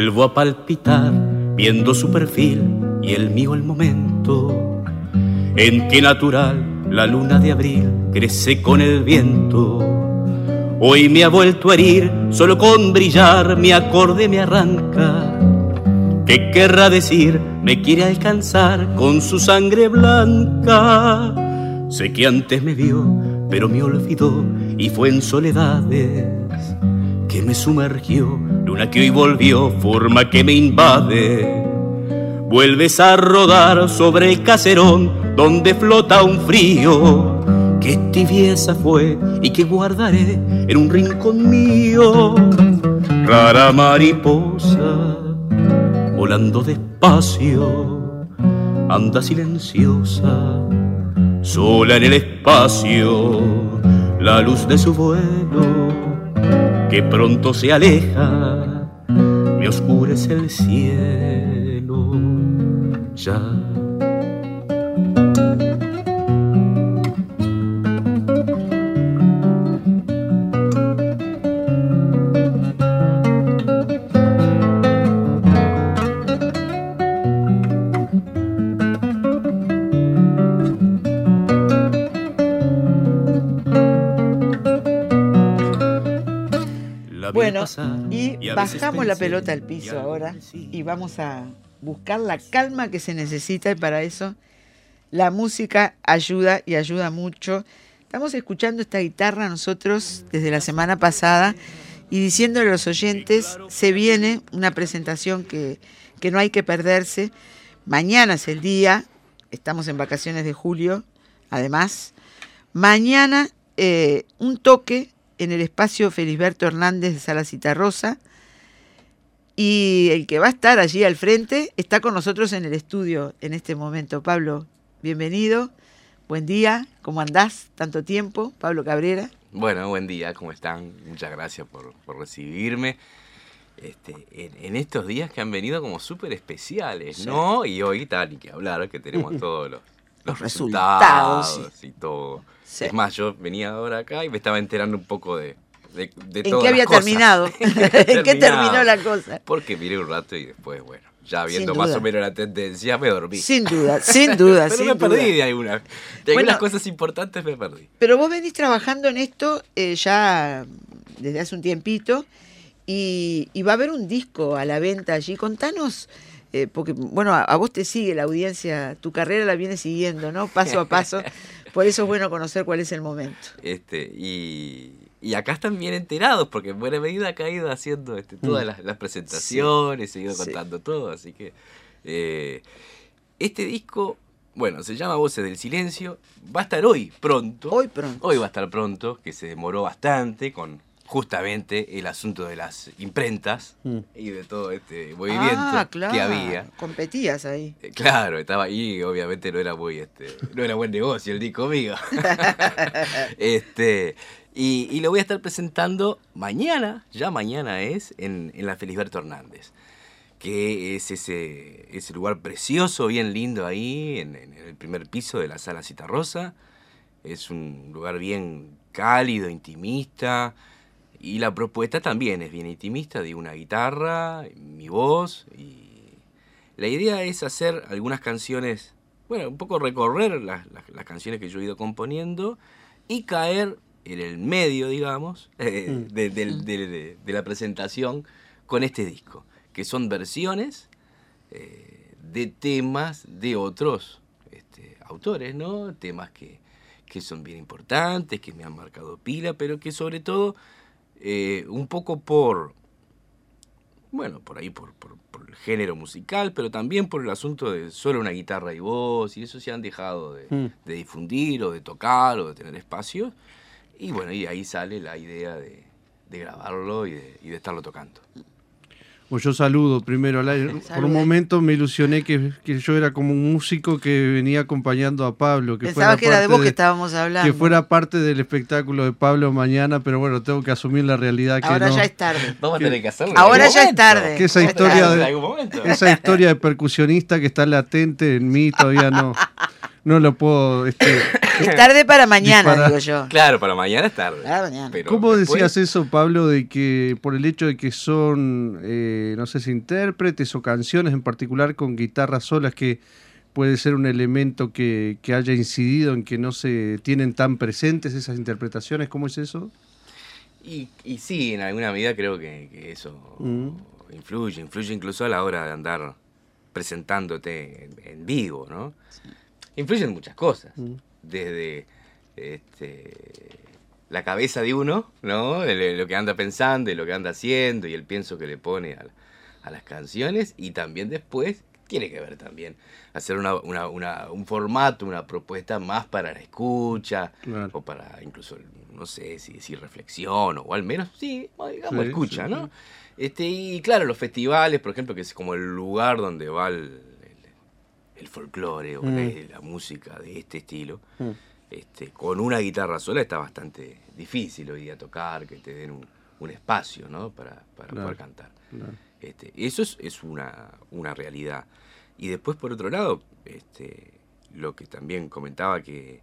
Vuelvo a palpitar viendo su perfil y el mío el momento en que natural la luna de abril crece con el viento. Hoy me ha vuelto a herir, solo con brillar mi acorde me arranca. ¿Qué querrá decir? Me quiere alcanzar con su sangre blanca. Sé que antes me vio, pero me olvidó y fue en soledades que me sumergió. Luna que hoy volvió, forma que me invade. Vuelves a rodar sobre el caserón donde flota un frío. Qué tibieza fue y que guardaré en un rincón mío. Rara mariposa, volando despacio, anda silenciosa, sola en el espacio. La luz de su vuelo, que pronto se aleja, me oscurece el cielo ya. Bueno, y bajamos la pelota al piso ahora y vamos a buscar la calma que se necesita, y para eso la música ayuda y ayuda mucho. Estamos escuchando esta guitarra nosotros desde la semana pasada y diciéndole a los oyentes, se viene una presentación que no hay que perderse. Mañana es el día, estamos en vacaciones de julio, además. Mañana un toque en el espacio Felisberto Hernández de Sala Citarrosa, y el que va a estar allí al frente está con nosotros en el estudio en este momento. Pablo, bienvenido, buen día, ¿cómo andás? Tanto tiempo, Pablo Cabrera. Bueno, buen día, ¿cómo están? Muchas gracias por recibirme en estos días que han venido como súper especiales, sí, ¿no? Y hoy tal, y que hablar, que tenemos todos los resultados y todo. Sí. Es más, yo venía ahora acá y me estaba enterando un poco de todas las cosas. ¿En qué había terminado? ¿En qué terminó la cosa? Porque miré un rato y después, bueno, ya viendo más o menos la tendencia, me dormí. Sin duda, sin duda. Pero sin me perdí duda. de algunas cosas importantes me perdí. Pero vos venís trabajando en esto ya desde hace un tiempito y va a haber un disco a la venta allí. Contanos, porque bueno, a vos te sigue la audiencia, tu carrera la viene siguiendo, ¿no? Paso a paso. Por eso es bueno conocer cuál es el momento. Y acá están bien enterados, porque en buena medida acá he ido haciendo todas las presentaciones, sí, he ido contando todo, así que este disco, bueno, se llama Voces del Silencio, va a estar hoy pronto. Hoy va a estar pronto, que se demoró bastante con justamente el asunto de las imprentas y de todo este movimiento que había. Competías ahí. Claro, estaba ahí, obviamente no era buen negocio el disco mío. Y lo voy a estar presentando mañana, ya mañana es, en la Felisberto Hernández, que es ese lugar precioso, bien lindo ahí, en el primer piso de la Sala Citarrosa. Es un lugar bien cálido, intimista. Y la propuesta también es bien intimista, de una guitarra, mi voz, y la idea es hacer algunas canciones, bueno, un poco recorrer las canciones que yo he ido componiendo y caer en el medio, digamos, de la presentación con este disco, que son versiones de temas de otros autores, ¿no? Temas que son bien importantes, que me han marcado pila, pero que sobre todo un poco por el género musical, pero también por el asunto de solo una guitarra y voz, y eso se han dejado de difundir o de tocar o de tener espacios, y bueno, y ahí sale la idea de grabarlo y de estarlo tocando. Pues yo saludo primero. Por un momento me ilusioné que yo era como un músico que venía acompañando a Pablo. Pensaba que era de vos que estábamos hablando. Que fuera parte del espectáculo de Pablo mañana, pero bueno, tengo que asumir la realidad que ahora no. Ya es tarde. Vamos a tener que hacerlo. Ahora ya es tarde. Que esa historia de percusionista que está latente en mí todavía no lo puedo... Es tarde para mañana, disparar. digo yo. Claro, para mañana es tarde. Para mañana. Pero ¿Cómo después- decías eso, Pablo, de que por el hecho de que son, no sé si intérpretes o canciones en particular con guitarras solas, que puede ser un elemento que haya incidido en que no se tienen tan presentes esas interpretaciones? ¿Cómo es eso? Y sí, en alguna medida creo que eso influye incluso a la hora de andar presentándote en vivo, ¿no? Influyen muchas cosas, desde la cabeza de uno, ¿no? De lo que anda pensando y lo que anda haciendo y el pienso que le pone a las canciones, y también después tiene que ver también hacer un formato, una propuesta más para la escucha, Claro. o para incluso, no sé si decir reflexión, o al menos, sí, digamos Sí, escucha, sí, ¿no? Y claro, los festivales, por ejemplo, que es como el lugar donde va el folclore o la música de este estilo, con una guitarra sola está bastante difícil hoy día tocar, que te den un espacio, ¿no? para Claro, poder cantar. claro. Eso es una realidad. Y después, por otro lado, lo que también comentaba, que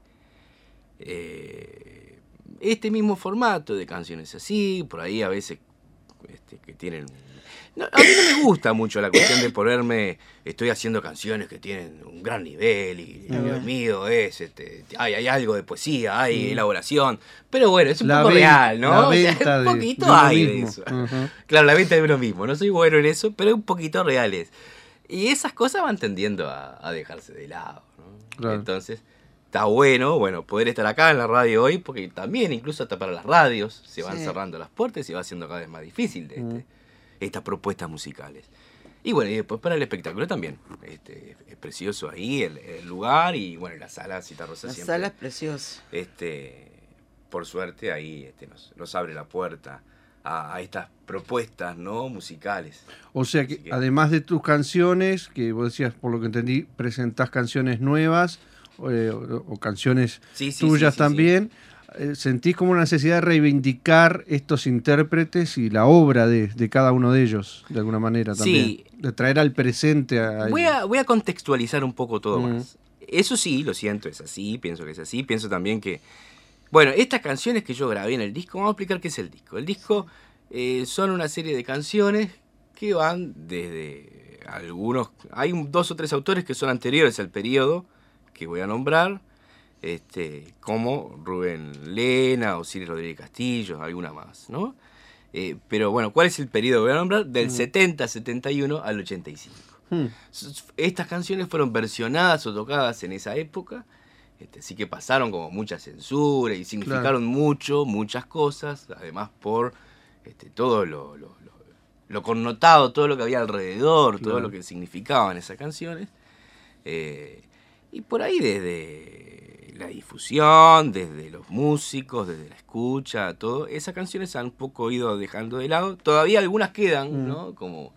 este mismo formato de canciones así, por ahí a veces que tienen... No, a mí no me gusta mucho la cuestión de ponerme, estoy haciendo canciones que tienen un gran nivel y Dios mío, hay algo de poesía, hay elaboración, pero bueno, es un poco real, ¿no? La O sea, venta un poquito de uno hay de mismo. eso. Ajá. Claro, la venta de uno mismo, no soy bueno en eso, pero un poquito reales. Y esas cosas van tendiendo a dejarse de lado, ¿no? Claro. Entonces, está bueno, poder estar acá en la radio hoy, porque también incluso hasta para las radios se van cerrando las puertas y se va haciendo cada vez más difícil estas propuestas musicales. Y bueno, y después para el espectáculo también. Es precioso ahí el lugar, y bueno, la sala Citarrosa La siempre. sala es preciosa. Por suerte ahí nos abre la puerta a estas propuestas, ¿no? Musicales. O sea que Así que- además de tus canciones, que vos decías, por lo que entendí, presentás canciones nuevas o canciones Sí, tuyas también, ¿sentís como una necesidad de reivindicar estos intérpretes y la obra de cada uno de ellos, de alguna manera también? Sí. De traer al presente a Voy ellos. a contextualizar un poco todo más. Eso sí, lo siento, es así, pienso que es así. Pienso también que, bueno, estas canciones que yo grabé en el disco, vamos a explicar qué es el disco. El disco son una serie de canciones que van desde algunos... Hay 2 o 3 autores que son anteriores al periodo que voy a nombrar, como Rubén Lena, Osiris Rodríguez Castillo, alguna más, ¿no? Pero bueno, ¿cuál es el periodo que voy a nombrar? Del 70, 71 al 85. Estas canciones fueron versionadas o tocadas en esa época, así que pasaron como mucha censura y significaron muchas cosas, además por todo lo connotado, todo lo que había alrededor, todo lo que significaban esas canciones. Y por ahí desde la difusión, desde los músicos, desde la escucha, todo, esas canciones han un poco ido dejando de lado. Todavía algunas quedan, ¿no? Como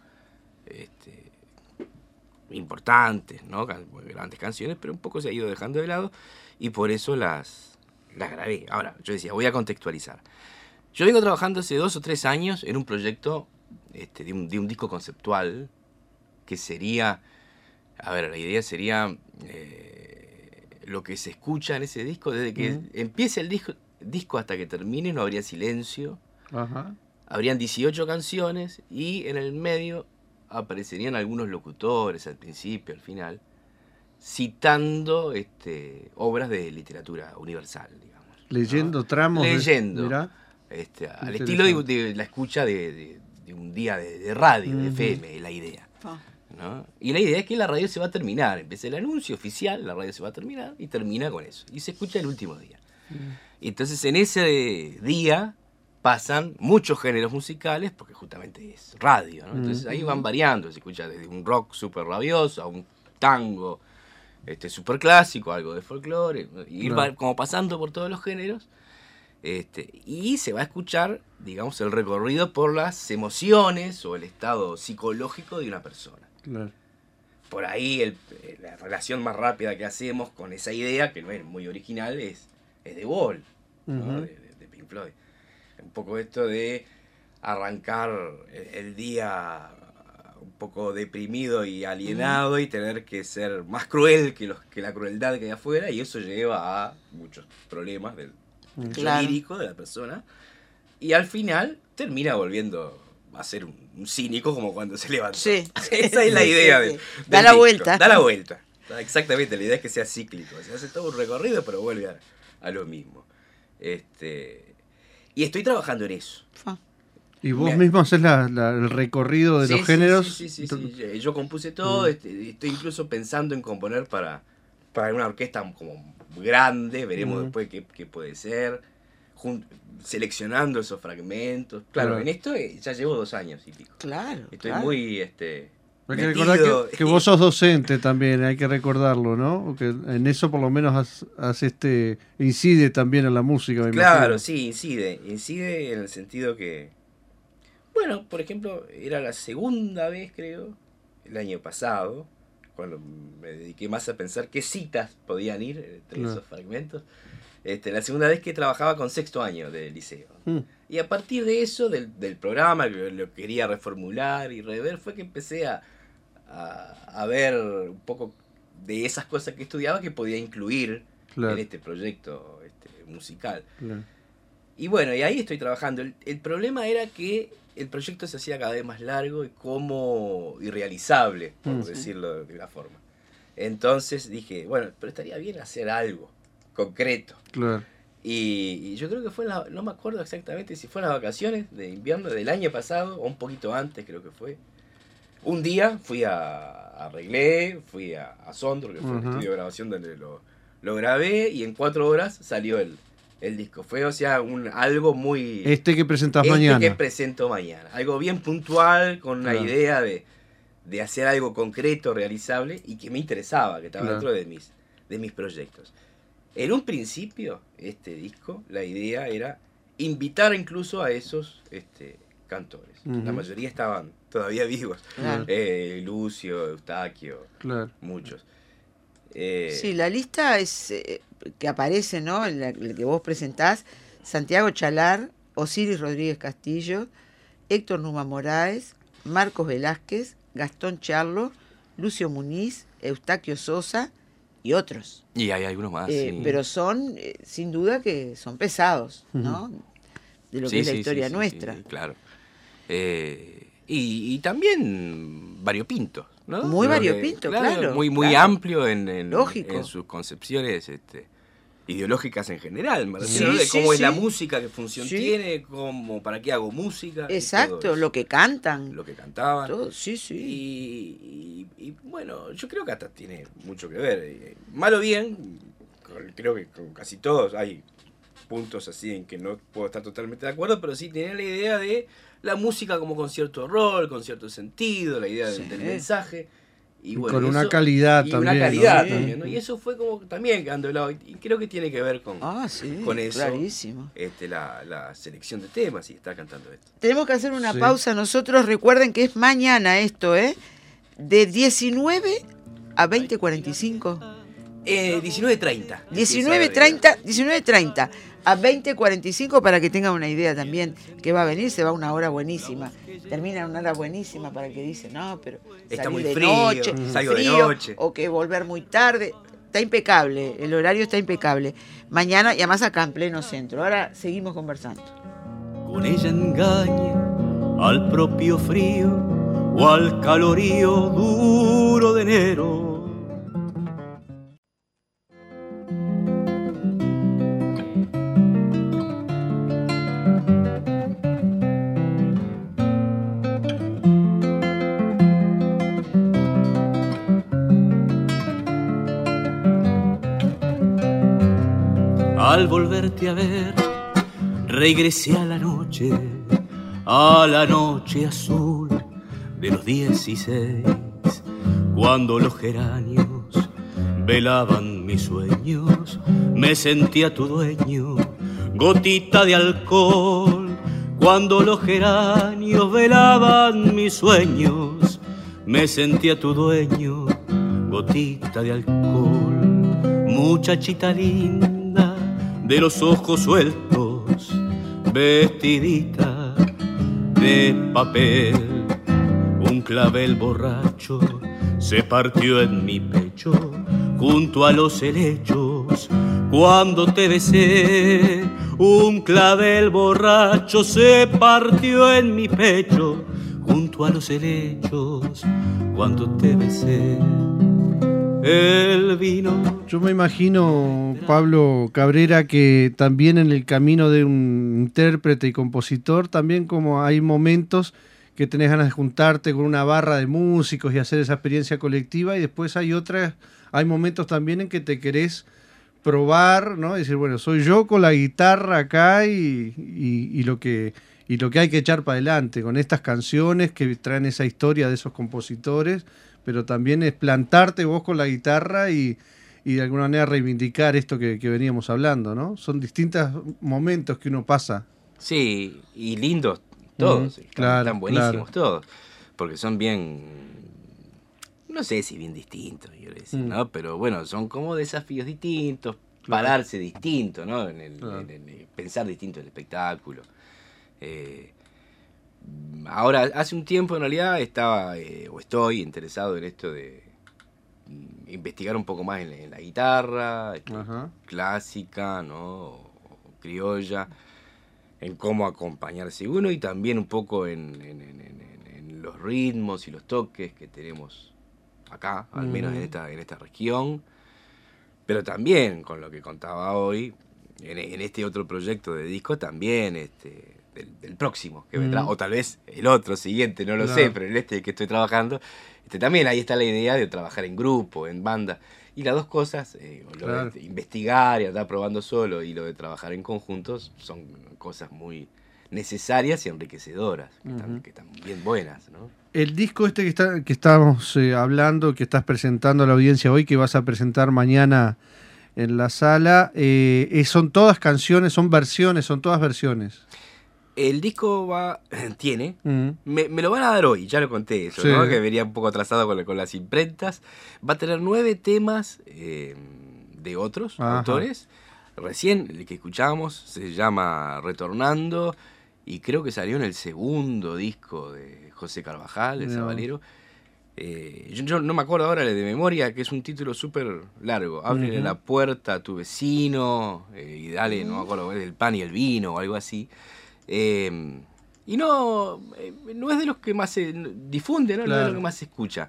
importantes, ¿no? Grandes canciones, pero un poco se ha ido dejando de lado y por eso las grabé. Ahora, yo decía, voy a contextualizar. Yo vengo trabajando hace 2 o 3 años en un proyecto de un disco conceptual que sería... A ver, la idea sería lo que se escucha en ese disco, desde que empiece el disco hasta que termine, no habría silencio. Ajá. Habrían 18 canciones y en el medio aparecerían algunos locutores al principio, al final, citando obras de literatura universal, digamos. Leyendo ¿no? tramos. Leyendo. Mirá. Al estilo de la escucha de un día de radio, de FM, la idea. ¿No? Y la idea es que la radio se va a terminar. Empieza el anuncio oficial, la radio se va a terminar y termina con eso. Y se escucha el último día. Y entonces en ese día pasan muchos géneros musicales, porque justamente es radio, ¿no? Entonces ahí van variando. Se escucha desde un rock súper rabioso a un tango súper clásico, algo de folclore. Ir como pasando por todos los géneros. Y se va a escuchar, digamos, el recorrido por las emociones o el estado psicológico de una persona. Claro. Por ahí la relación más rápida que hacemos con esa idea, que no es muy original, es de Wall, ¿no? de Pink Floyd. Un poco esto de arrancar el día un poco deprimido y alienado y tener que ser más cruel que la crueldad que hay afuera, y eso lleva a muchos problemas del lírico de la persona, y al final termina volviendo a ser un cínico como cuando se levanta. Sí. Esa es la idea. Da la vuelta. Da la vuelta. Exactamente, la idea es que sea cíclico. Se hace todo un recorrido, pero vuelve a lo mismo. Y estoy trabajando en eso. ¿Y vos mismo haces el recorrido de los géneros? Sí. Yo compuse todo, estoy incluso pensando en componer para una orquesta como grande, veremos después qué puede ser, seleccionando esos fragmentos. Claro, en esto ya llevo 2 años y pico. Claro. Estoy muy... Hay que recordar que vos sos docente también, hay que recordarlo, ¿no? Que en eso por lo menos incide también en la música. Claro, sí, incide en el sentido que, bueno, por ejemplo, era la segunda vez, creo, el año pasado, cuando me dediqué más a pensar qué citas podían ir entre esos fragmentos. La segunda vez que trabajaba con 6º año de liceo. Y a partir de eso, del programa, que lo quería reformular y rever, fue que empecé a ver un poco de esas cosas que estudiaba que podía incluir en este proyecto musical. Y bueno, y ahí estoy trabajando. El problema era que el proyecto se hacía cada vez más largo y irrealizable, por decirlo de la forma. Entonces dije, bueno, pero estaría bien hacer algo concreto. Claro. Y yo creo que fue, no me acuerdo exactamente si fue en las vacaciones de invierno del año pasado, o un poquito antes creo que fue. Un día arreglé, fui a Sondro, que fue el estudio de grabación donde lo grabé, y en 4 horas salió el disco. Fue, o sea, algo muy... que presentás mañana. Que presento mañana. Algo bien puntual, con una idea de hacer algo concreto, realizable, y que me interesaba, que estaba dentro de mis proyectos. En un principio, este disco, la idea era invitar incluso a esos cantores. La mayoría estaban todavía vivos. Lucio, Eustaquio, muchos. Sí, la lista es que aparece, ¿no? En la que vos presentás: Santiago Chalar, Osiris Rodríguez Castillo, Héctor Numa Moraes, Marcos Velázquez, Gastón Charlo, Lucio Muniz, Eustaquio Sosa y otros. Y hay algunos más. Sí. Pero son, sin duda, que son pesados, ¿no? De lo que es la historia nuestra. Sí, claro. Y también variopinto, ¿no? Muy variopinto, claro. Muy amplio en sus concepciones ideológicas en general. Me refiero de cómo es la música, qué función tiene, para qué hago música. Exacto, lo que cantan. Lo que cantaban. Todo, sí. Y bueno, yo creo que hasta tiene mucho que ver. Mal o bien, creo que con casi todos hay puntos así en que no puedo estar totalmente de acuerdo, pero sí tenía la idea de la música como con cierto rol, con cierto sentido, la idea del mensaje. Y bueno, con una calidad también. Una calidad también, ¿no? Y eso fue como también quedando de lado. Y creo que tiene que ver con eso. Clarísimo. La selección de temas, y está cantando esto. Tenemos que hacer una pausa nosotros. Recuerden que es mañana esto, de 19 a 20:45. 19:30. 19:30 a 20:45, para que tengan una idea también que va a venir. Se va una hora buenísima, termina una hora buenísima para el que dice, no, pero está muy de frío, noche, salgo de noche, o que volver muy tarde. Está impecable, el horario está impecable. Mañana, y además acá en pleno centro. Ahora seguimos conversando. Con ella engaña al propio frío o al calorío duro de enero. Al volverte a ver, regresé a la noche azul de los 16, cuando los geranios velaban mis sueños. Me sentía tu dueño, gotita de alcohol, cuando los geranios velaban mis sueños. Me sentía tu dueño, gotita de alcohol, muchachita linda de los ojos sueltos, vestidita de papel, Un clavel borracho se partió en mi pecho junto a los helechos cuando te besé. Un clavel borracho se partió en mi pecho junto a los helechos cuando te besé. El vino. Yo me imagino, Pablo Cabrera, que también en el camino de un intérprete y compositor, también como hay momentos que tenés ganas de juntarte con una barra de músicos y hacer esa experiencia colectiva, y después hay momentos también en que te querés probar, ¿no? Y decir, bueno, soy yo con la guitarra acá y lo que hay que echar para adelante con estas canciones que traen esa historia de esos compositores, pero también es plantarte vos con la guitarra y de alguna manera reivindicar esto que veníamos hablando, ¿no? Son distintos momentos que uno pasa. Sí, y lindos todos, están buenísimos todos, porque son bien, no sé si bien distintos, quiero decir, ¿no? Pero bueno, son como desafíos distintos, pararse distinto, ¿no? En el pensar distinto el espectáculo. Ahora, hace un tiempo en realidad estoy interesado en esto de investigar un poco más en la guitarra clásica, ¿no? O criolla, en cómo acompañarse uno y también un poco en los ritmos y los toques que tenemos acá, al menos en esta región, pero también con lo que contaba hoy, en este otro proyecto de disco también, del próximo que vendrá, o tal vez el otro siguiente, no lo sé, pero en que estoy trabajando, también ahí está la idea de trabajar en grupo, en banda, y las dos cosas, lo de investigar y andar probando solo y lo de trabajar en conjuntos, son cosas muy necesarias y enriquecedoras, que están bien buenas, ¿no? El disco que estamos hablando, que estás presentando a la audiencia hoy, que vas a presentar mañana en la sala, son todas canciones, son versiones, son todas versiones. El disco tiene, me lo van a dar hoy, ya lo conté eso, ¿no? Que venía un poco atrasado con las imprentas. Va a tener 9 temas de otros autores. Recién el que escuchamos se llama Retornando y creo que salió en el segundo disco de José Carvajal, el Sabalero. Yo no me acuerdo ahora de memoria, que es un título súper largo. Ábrele la puerta a tu vecino y dale, no me acuerdo, es del pan y el vino o algo así. Y no es de los que más se difunde, ¿no? No es de los que más se escucha.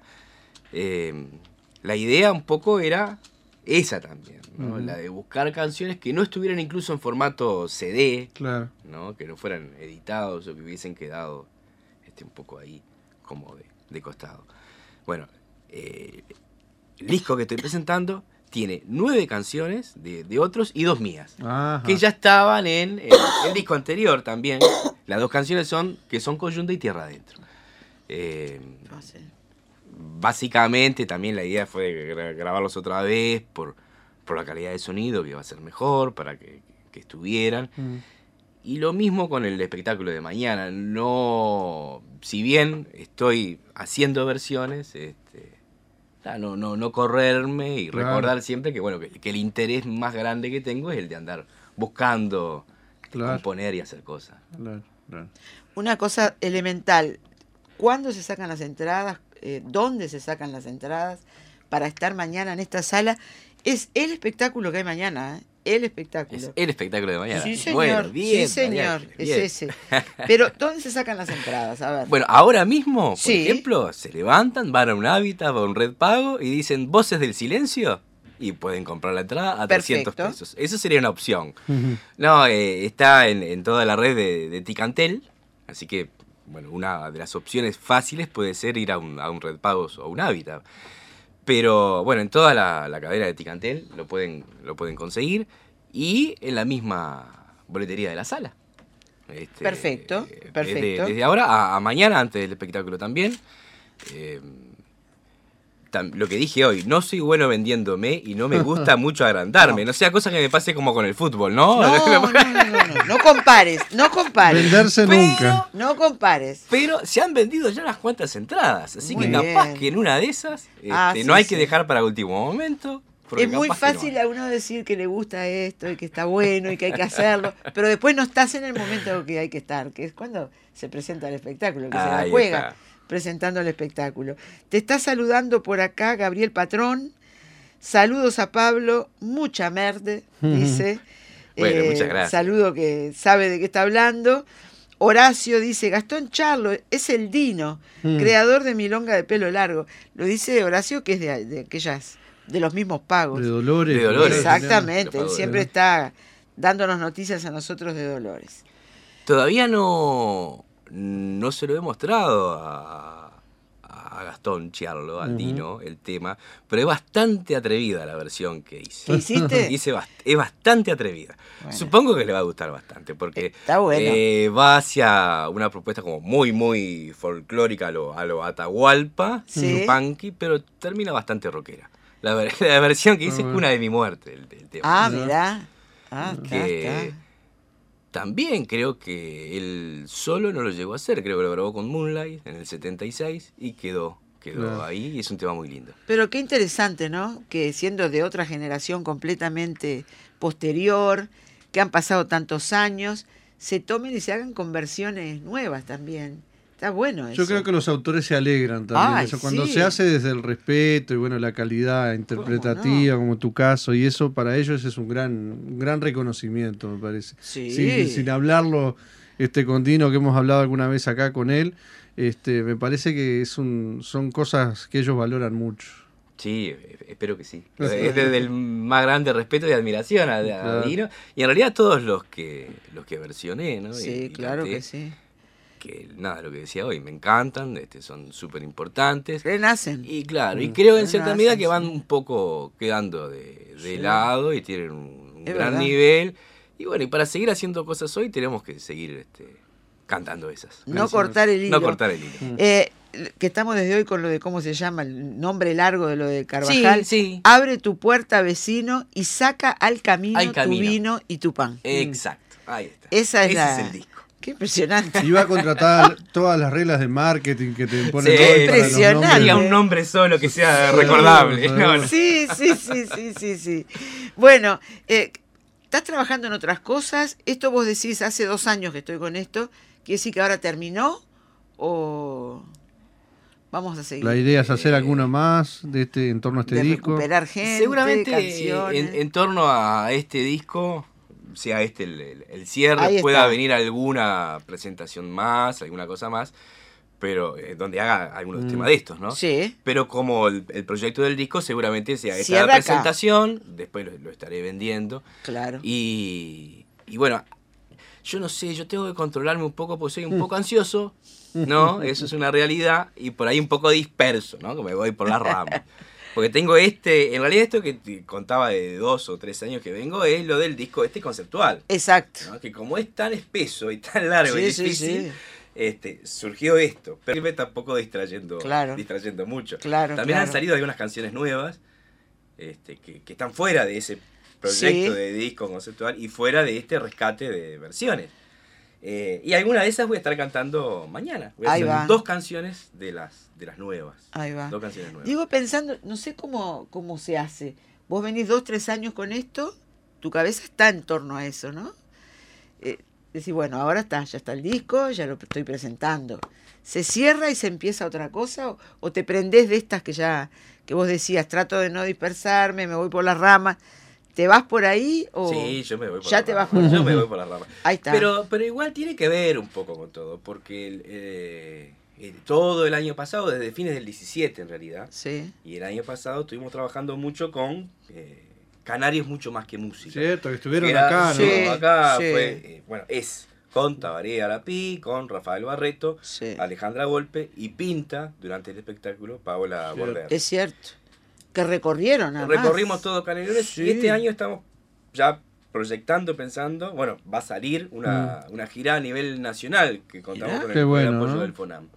La idea un poco era esa también, ¿no? La de buscar canciones que no estuvieran incluso en formato CD, ¿no? Que no fueran editados o que hubiesen quedado un poco ahí como de costado. Bueno, el disco que estoy presentando tiene 9 canciones de otros y 2 mías, que ya estaban en el disco anterior también. Las 2 canciones son Coyunda y Tierra Adentro. Básicamente también la idea fue grabarlos otra vez por la calidad de sonido, que iba a ser mejor, para que estuvieran. Y lo mismo con el espectáculo de mañana. No, si bien estoy haciendo versiones, no correrme y recordar siempre que el interés más grande que tengo es el de andar buscando componer y hacer cosas. Una cosa elemental, ¿cuándo se sacan las entradas? ¿Dónde se sacan las entradas para estar mañana en esta sala? Es el espectáculo que hay mañana, el espectáculo. Es el espectáculo de mañana. Sí, señor, bueno, bien, sí, señor, bien. Es ese. Pero, ¿dónde se sacan las entradas? A ver. Bueno, ahora mismo, por ejemplo, se levantan, van a un Hábitat, a un Red Pago y dicen Voces del Silencio y pueden comprar la entrada a 300 pesos. Eso sería una opción. No, está en toda la red de Ticantel, así que, bueno, una de las opciones fáciles puede ser ir a un Red Pagos o un Hábitat. Pero bueno, en toda la cadena de Ticantel lo pueden conseguir y en la misma boletería de la sala. Perfecto. Desde ahora a mañana, antes del espectáculo también. Lo que dije hoy, no soy bueno vendiéndome y no me gusta mucho agrandarme. No sea cosa que me pase como con el fútbol, ¿no? No compares. Venderse nunca. No compares. Pero se han vendido ya unas cuantas entradas, así que capaz que en una de esas no hay que dejar para último momento. Es muy fácil a uno decir que le gusta esto y que está bueno y que hay que hacerlo, pero después no estás en el momento que hay que estar, que es cuando se presenta el espectáculo, que se la juega. presentando el espectáculo. Te está saludando por acá Gabriel Patrón. Saludos a Pablo, mucha merde, dice. Bueno, muchas gracias. Saludo que sabe de qué está hablando. Horacio dice, Gastón Charlo es el Dino, creador de Milonga de pelo largo. Lo dice Horacio, que es de aquellas, de los mismos pagos. De Dolores. De Dolores. Exactamente, él siempre está dándonos noticias a nosotros de Dolores. Todavía no se lo he mostrado a Gastón Charlo, al Dino, el tema, pero es bastante atrevida la versión que hice. ¿Qué hiciste? Es bastante atrevida. Bueno. Supongo que le va a gustar bastante, porque Está bueno. va hacia una propuesta como muy, muy folclórica a lo Atahualpa, Sí. punky, pero termina bastante rockera. La versión que hice es Cuna de mi muerte, el tema. Ah, mirá. Que Está. también creo que él solo no lo llegó a hacer, creo que lo grabó con Moonlight en el 76 y quedó ahí y es un tema muy lindo. Pero qué interesante, ¿no? Que siendo de otra generación completamente posterior, que han pasado tantos años, se tomen y se hagan conversiones nuevas también. Está bueno eso. Yo creo que los autores se alegran también. Ay, Eso, cuando sí. se hace desde el respeto y bueno, la calidad interpretativa, como tu caso, y eso para ellos es un gran reconocimiento, me parece. Sí. Sin hablarlo con Dino, que hemos hablado alguna vez acá con él, me parece que son cosas que ellos valoran mucho. Sí, espero que sí. Es desde el más grande respeto y admiración a Dino y en realidad a todos los que versioné, ¿no? Sí, y claro canté, que sí. que nada, lo que decía hoy, me encantan, son súper importantes. Renacen. Y claro, y creo en Renacen, cierta medida que van sí. un poco quedando de Sí. lado y tienen un Es gran verdad. nivel. Y bueno, y para seguir haciendo cosas hoy tenemos que seguir cantando esas. No canciones. cortar el hilo. No cortar el hilo. Que estamos desde hoy con lo de cómo se llama, el nombre largo de lo de Carvajal. Sí. Abre tu puerta, vecino, y saca al camino, Al camino. tu vino y tu pan. Exacto, ahí está. Esa es Ese la... es el disco. Qué impresionante. Iba a contratar todas las reglas de marketing que te ponen Sí, hoy para los impresionante. nombres. Haría un nombre solo que sea Sí. recordable. No, no. Sí. Bueno, estás trabajando en otras cosas. Esto vos decís, hace 2 años que estoy con esto. ¿Quiere decir que ahora terminó? ¿O vamos a seguir? La idea es hacer alguna más en torno a este de disco. recuperar gente, Seguramente canciones. en torno a este disco, sea el cierre, Ahí pueda está. venir alguna presentación más, alguna cosa más, pero donde haga algunos temas de estos, ¿no? Sí. Pero como el proyecto del disco seguramente sea esta Cierra acá. presentación, después lo estaré vendiendo. Claro. Y bueno, yo no sé, yo tengo que controlarme un poco porque soy un poco ansioso, ¿no? Eso es una realidad, y por ahí un poco disperso, ¿no? Que me voy por las ramas. Porque tengo en realidad esto que te contaba de 2 o 3 años que vengo, es lo del disco Exacto. ¿no? Que como es tan espeso y tan largo y Sí, difícil, surgió esto. Pero me tampoco distrayendo mucho. Claro, También han claro. salido algunas canciones nuevas que están fuera de ese proyecto Sí. de disco conceptual y fuera de este rescate de versiones. Y alguna de esas voy a estar cantando mañana. Voy a Ahí hacer va. 2 canciones de las nuevas. Ahí va. 2 canciones nuevas. Digo, pensando, no sé cómo se hace. Vos venís 2, 3 años con esto, tu cabeza está en torno a eso, ¿no? Decís, bueno, ahora ya está el disco, ya lo estoy presentando. ¿Se cierra y se empieza otra cosa? ¿O te prendés de estas que vos decías, trato de no dispersarme, me voy por las ramas? ¿Te vas por ahí o Sí, yo me voy por ya las te ramas. vas por Yo me voy por las ramas. Ahí está. Pero igual tiene que ver un poco con todo, porque todo el año pasado, desde fines del 17 en realidad, Sí. y el año pasado estuvimos trabajando mucho con canarios mucho más que música. Cierto, que estuvieron Era- acá, ¿no? Sí. Acá sí. fue, es con Tabaré Arapí, con Rafael Barreto, Sí. Alejandra Golpe y pinta durante el espectáculo Paola Cierto. Border. Es cierto. Que recorrieron, además. Recorrimos todo Canelones Sí. y este año estamos ya proyectando, pensando, bueno, va a salir una gira a nivel nacional que contamos Mirá. con Qué el bueno, apoyo ¿no? del FONAM.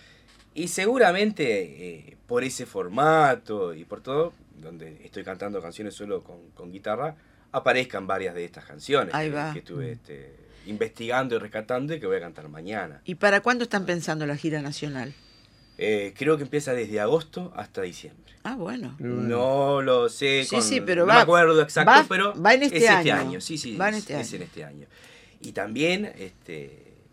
Y seguramente por ese formato y por todo, donde estoy cantando canciones solo con guitarra, aparezcan varias de estas canciones Ahí que, va. que estuve investigando y rescatando y que voy a cantar mañana. ¿Y para cuándo están pensando la gira nacional? Creo que empieza desde agosto hasta diciembre. Ah, bueno. Qué bueno. No lo sé, Sí, pero no va- me acuerdo exacto, va- pero va en este es año. Sí, Va en es este en año. este año. Y también,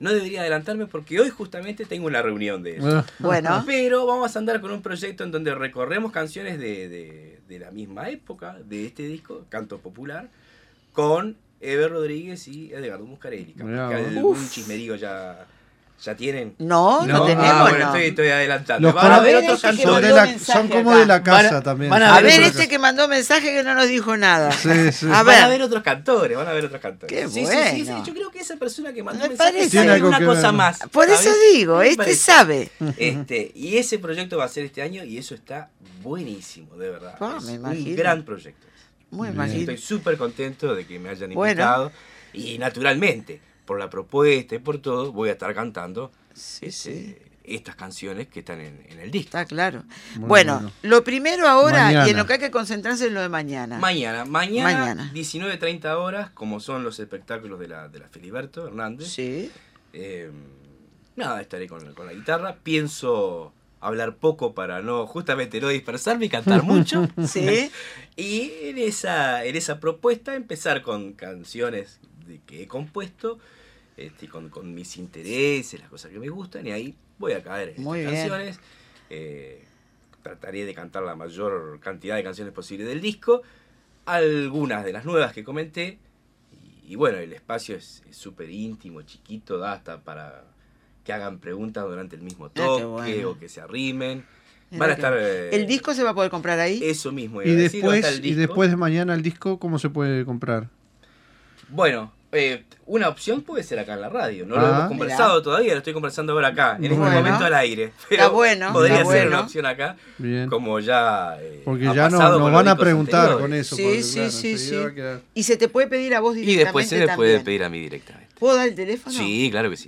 no debería adelantarme porque hoy justamente tengo una reunión de eso. Bueno. Pero vamos a andar con un proyecto en donde recorremos canciones de la misma época, de este disco, Canto Popular, con Eber Rodríguez y Edgardo Muscarelli. ¿Algún chismerío ya tienen? No tenemos. Bueno, estoy adelantando. Los Van a ver cantos este que mandó mensaje son como acá. de la casa también. A ver este que mandó mensaje que no nos dijo nada. Sí. A Van a ver ver. otros cantores, Qué sí, bueno. yo creo que esa persona que mandó Me mensaje parece. sabe Tiene algo una que cosa ver. más. Por ¿sabes? eso digo, Me este parece. sabe. Y ese proyecto va a ser este año y eso está buenísimo, de verdad. Es me un imagino. gran proyecto. Muy Bien. imagino. Estoy súper contento de que me hayan Bueno. invitado. Y naturalmente, por la propuesta y por todo, voy a estar cantando Sí. estas canciones que están en el disco. Está claro. Muy Bueno, bueno. lo primero ahora Mañana. y en lo que hay que concentrarse es lo de mañana. Mañana, Mañana. 19:30 horas, como son los espectáculos de la Filiberto Hernández. Sí. Nada, estaré con la guitarra. Pienso hablar poco para justamente no dispersarme y cantar mucho. Sí. Y en esa propuesta empezar con canciones que he compuesto, con mis intereses, las cosas que me gustan, y ahí voy a caer en Muy estas bien. canciones. Trataré de cantar la mayor cantidad de canciones posible del disco, algunas de las nuevas que comenté, y bueno, el espacio es súper íntimo, chiquito, da hasta para que hagan preguntas durante el mismo toque, bueno. o que se arrimen. Mirá Van a que- estar... ¿El disco se va a poder comprar ahí? Eso mismo. Y iba a decir, va a estar después, el y disco. después de mañana el disco, ¿cómo se puede comprar? Bueno, una opción puede ser acá en la radio. No lo Ah. hemos conversado todavía, lo estoy conversando ahora acá, en este Bueno. momento al aire. Pero Está bueno, podría está ser bueno. una opción acá, Bien. como ya Porque ha ya pasado nos con van los a discos preguntar anteriores. con eso. Sí, porque, sí, claro, sí, enseguida sí. va a quedar- Y se te puede pedir a vos Y directamente después se me también. puede pedir a mí directamente. ¿Puedo dar el teléfono? Sí, claro que sí.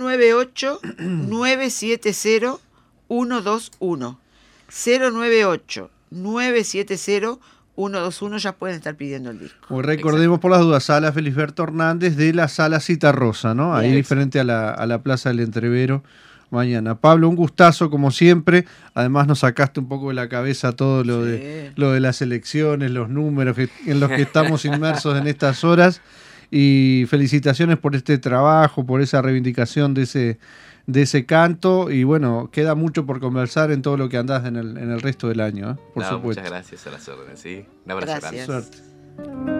098-970-121. 098-970-121. Ya pueden estar pidiendo el disco. Pues recordemos por las dudas, Sala Felisberto Hernández de la Sala Cita Rosa, ¿no? Ahí Bien. frente a la Plaza del Entrevero mañana. Pablo, un gustazo como siempre. Además nos sacaste un poco de la cabeza todo lo Sí. de las elecciones, los números en los que estamos inmersos en estas horas. Y felicitaciones por este trabajo, por esa reivindicación de ese canto. Y bueno, queda mucho por conversar en todo lo que andás en el resto del año, por No, supuesto. muchas gracias, a las órdenes, ¿sí? Un abrazo Gracias. grande. Suerte.